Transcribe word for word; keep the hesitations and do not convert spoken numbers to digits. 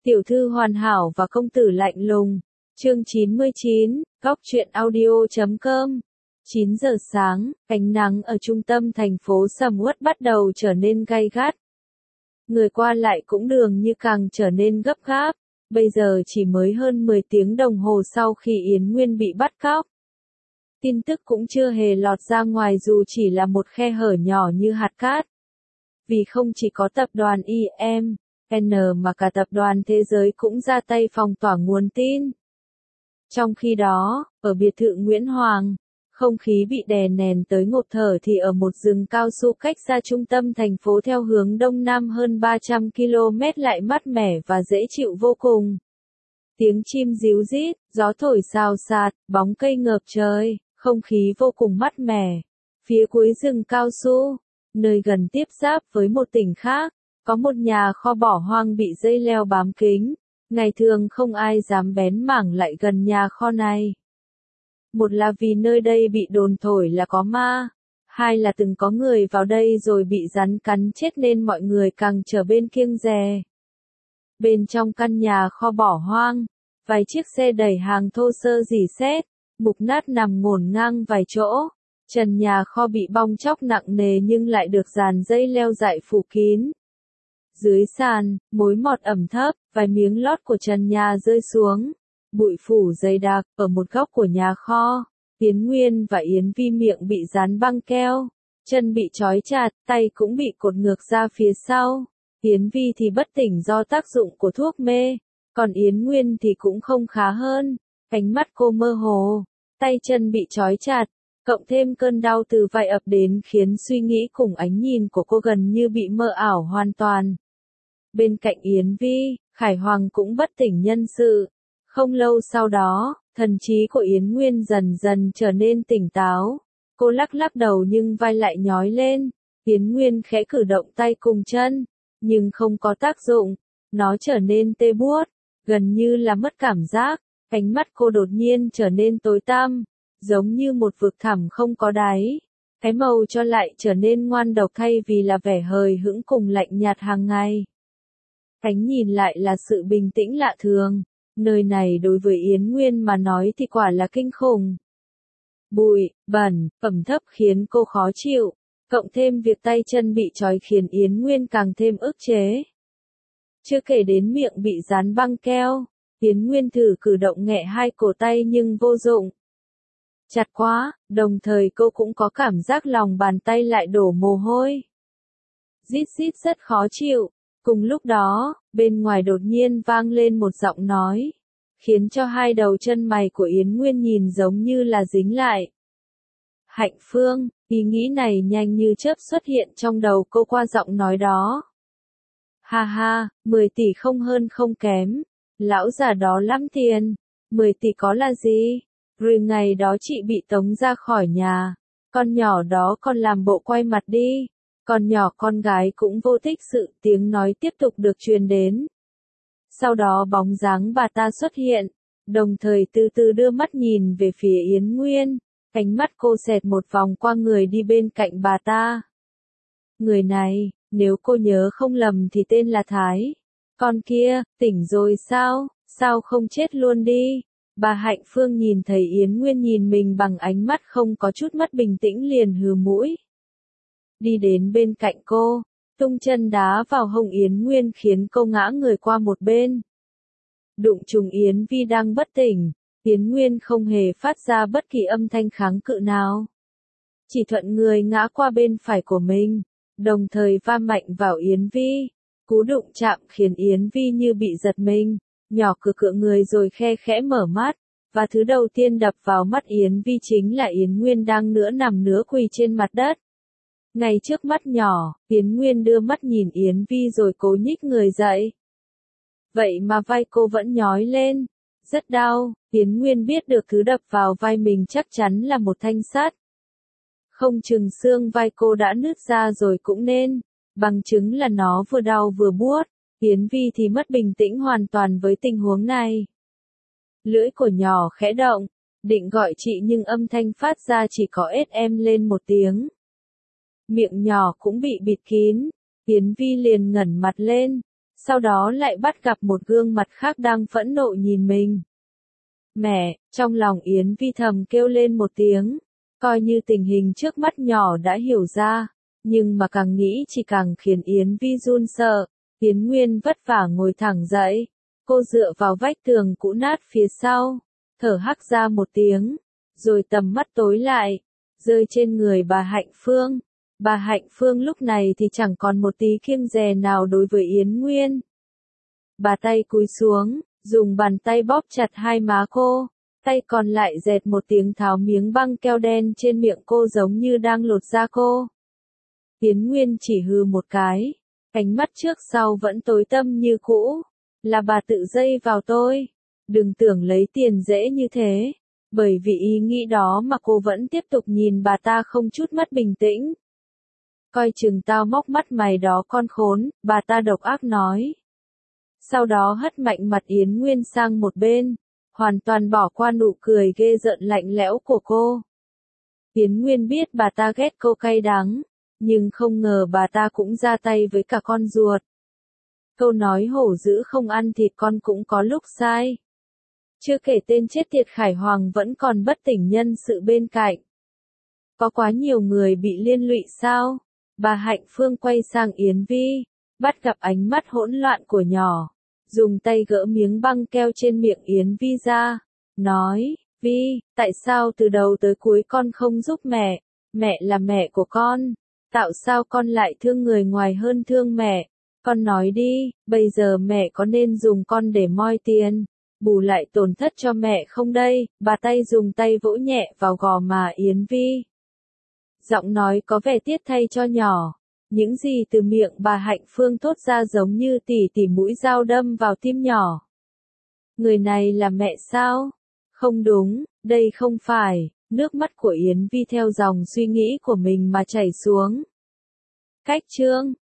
Tiểu thư hoàn hảo và công tử lạnh lùng. Chương chín mươi chín, góc truyện audio chấm com. chín giờ sáng, ánh nắng ở trung tâm thành phố sầm uất bắt đầu trở nên gay gắt. Người qua lại cũng dường như càng trở nên gấp gáp. Bây giờ chỉ mới hơn mười tiếng đồng hồ sau khi Yến Nguyên bị bắt cóc. Tin tức cũng chưa hề lọt ra ngoài dù chỉ là một khe hở nhỏ như hạt cát. Vì không chỉ có tập đoàn i em en mà cả tập đoàn thế giới cũng ra tay phong tỏa nguồn tin. Trong khi đó, ở biệt thự Nguyễn Hoàng, không khí bị đè nén tới ngộp thở thì ở một rừng cao su cách xa trung tâm thành phố theo hướng đông nam hơn ba trăm ki lô mét lại mát mẻ và dễ chịu vô cùng. Tiếng chim ríu rít, gió thổi xào xạc, bóng cây ngợp trời, không khí vô cùng mát mẻ. Phía cuối rừng cao su, nơi gần tiếp giáp với một tỉnh khác, có một nhà kho bỏ hoang bị dây leo bám kín. Ngày thường không ai dám bén mảng lại gần nhà kho này. Một là vì nơi đây bị đồn thổi là có ma, hai là từng có người vào đây rồi bị rắn cắn chết nên mọi người càng trở bên kiêng dè. Bên trong căn nhà kho bỏ hoang, vài chiếc xe đẩy hàng thô sơ rỉ sét, mục nát nằm ngổn ngang vài chỗ. Trần nhà kho bị bong tróc nặng nề nhưng lại được dàn dây leo dại phủ kín. Dưới sàn, mối mọt ẩm thấp, vài miếng lót của trần nhà rơi xuống. Bụi phủ dày đặc, ở một góc của nhà kho. Yến Nguyên và Yến Vi miệng bị dán băng keo. Chân bị trói chặt, tay cũng bị cột ngược ra phía sau. Yến Vi thì bất tỉnh do tác dụng của thuốc mê. Còn Yến Nguyên thì cũng không khá hơn. Ánh mắt cô mơ hồ, tay chân bị trói chặt. Cộng thêm cơn đau từ vai ập đến khiến suy nghĩ cùng ánh nhìn của cô gần như bị mơ ảo hoàn toàn. Bên cạnh Yến Vi, Khải Hoàng cũng bất tỉnh nhân sự. Không lâu sau đó, thần trí của Yến Nguyên dần dần trở nên tỉnh táo. Cô lắc lắc đầu nhưng vai lại nhói lên. Yến Nguyên khẽ cử động tay cùng chân, nhưng không có tác dụng. Nó trở nên tê buốt, gần như là mất cảm giác. Ánh mắt cô đột nhiên trở nên tối tăm, giống như một vực thẳm không có đáy. Cái màu cho lại trở nên ngoan độc thay vì là vẻ hời hững cùng lạnh nhạt hàng ngày. Ánh nhìn lại là sự bình tĩnh lạ thường. Nơi này đối với Yến Nguyên mà nói thì quả là kinh khủng. Bụi, bẩn, ẩm thấp khiến cô khó chịu. Cộng thêm việc tay chân bị trói khiến Yến Nguyên càng thêm ức chế. Chưa kể đến miệng bị dán băng keo. Yến Nguyên thử cử động nghẹ hai cổ tay nhưng vô dụng. Chặt quá, đồng thời cô cũng có cảm giác lòng bàn tay lại đổ mồ hôi. Rít rít rất khó chịu. Cùng lúc đó, bên ngoài đột nhiên vang lên một giọng nói, khiến cho hai đầu chân mày của Yến Nguyên nhìn giống như là dính lại. Hạnh Phương, ý nghĩ này nhanh như chớp xuất hiện trong đầu cô qua giọng nói đó. Ha ha, mười tỷ không hơn không kém, lão già đó lắm tiền, mười tỷ có là gì? Rồi ngày đó chị bị tống ra khỏi nhà, con nhỏ đó còn làm bộ quay mặt đi. Con nhỏ con gái cũng vô thích sự tiếng nói tiếp tục được truyền đến. Sau đó bóng dáng bà ta xuất hiện, đồng thời từ từ đưa mắt nhìn về phía Yến Nguyên. Ánh mắt cô xẹt một vòng qua người đi bên cạnh bà ta. Người này, nếu cô nhớ không lầm thì tên là Thái. Con kia, tỉnh rồi sao, sao không chết luôn đi? Bà Hạnh Phương nhìn thấy Yến Nguyên nhìn mình bằng ánh mắt không có chút mất bình tĩnh liền hừ mũi. Đi đến bên cạnh cô, tung chân đá vào hông Yến Nguyên khiến cô ngã người qua một bên. Đụng trùng Yến Vi đang bất tỉnh, Yến Nguyên không hề phát ra bất kỳ âm thanh kháng cự nào. Chỉ thuận người ngã qua bên phải của mình, đồng thời va mạnh vào Yến Vi. Cú đụng chạm khiến Yến Vi như bị giật mình, nhỏ cựa cựa người rồi khe khẽ mở mắt. Và thứ đầu tiên đập vào mắt Yến Vi chính là Yến Nguyên đang nửa nằm nửa quỳ trên mặt đất. Ngay trước mắt nhỏ, Yến Nguyên đưa mắt nhìn Yến Vi rồi cố nhích người dậy. Vậy mà vai cô vẫn nhói lên. Rất đau, Yến Nguyên biết được thứ đập vào vai mình chắc chắn là một thanh sắt. Không chừng xương vai cô đã nứt ra rồi cũng nên. Bằng chứng là nó vừa đau vừa buốt. Yến Vi thì mất bình tĩnh hoàn toàn với tình huống này. Lưỡi của nhỏ khẽ động, định gọi chị nhưng âm thanh phát ra chỉ có ết em lên một tiếng. Miệng nhỏ cũng bị bịt kín, Yến Vi liền ngẩng mặt lên, sau đó lại bắt gặp một gương mặt khác đang phẫn nộ nhìn mình. Mẹ, trong lòng Yến Vi thầm kêu lên một tiếng, coi như tình hình trước mắt nhỏ đã hiểu ra, nhưng mà càng nghĩ chỉ càng khiến Yến Vi run sợ. Yến Nguyên vất vả ngồi thẳng dậy, cô dựa vào vách tường cũ nát phía sau, thở hắt ra một tiếng, rồi tầm mắt tối lại, rơi trên người bà Hạnh Phương. Bà Hạnh Phương lúc này thì chẳng còn một tí kiêng dè nào đối với Yến Nguyên. Bà tay cúi xuống, dùng bàn tay bóp chặt hai má cô, tay còn lại dẹt một tiếng tháo miếng băng keo đen trên miệng cô giống như đang lột da cô. Yến Nguyên chỉ hừ một cái, ánh mắt trước sau vẫn tối tăm như cũ. Là bà tự dây vào tôi, đừng tưởng lấy tiền dễ như thế. Bởi vì ý nghĩ đó mà cô vẫn tiếp tục nhìn bà ta không chút mất bình tĩnh. Coi chừng tao móc mắt mày đó con khốn, bà ta độc ác nói. Sau đó hất mạnh mặt Yến Nguyên sang một bên, hoàn toàn bỏ qua nụ cười ghê rợn lạnh lẽo của cô. Yến Nguyên biết bà ta ghét cô cay đắng, nhưng không ngờ bà ta cũng ra tay với cả con ruột. Câu nói hổ dữ không ăn thịt con cũng có lúc sai. Chưa kể tên chết tiệt Khải Hoàng vẫn còn bất tỉnh nhân sự bên cạnh. Có quá nhiều người bị liên lụy sao? Bà Hạnh Phương quay sang Yến Vi, bắt gặp ánh mắt hỗn loạn của nhỏ, dùng tay gỡ miếng băng keo trên miệng Yến Vi ra, nói, Vi, tại sao từ đầu tới cuối con không giúp mẹ? Mẹ là mẹ của con, tại sao con lại thương người ngoài hơn thương mẹ? Con nói đi, bây giờ mẹ có nên dùng con để moi tiền, bù lại tổn thất cho mẹ không đây? Bà tay dùng tay vỗ nhẹ vào gò má Yến Vi. Giọng nói có vẻ tiếc thay cho nhỏ. Những gì từ miệng bà Hạnh Phương thốt ra giống như tỉ tỉ mũi dao đâm vào tim nhỏ. Người này là mẹ sao? Không đúng, đây không phải. Nước mắt của Yến Vi theo dòng suy nghĩ của mình mà chảy xuống. Cách chương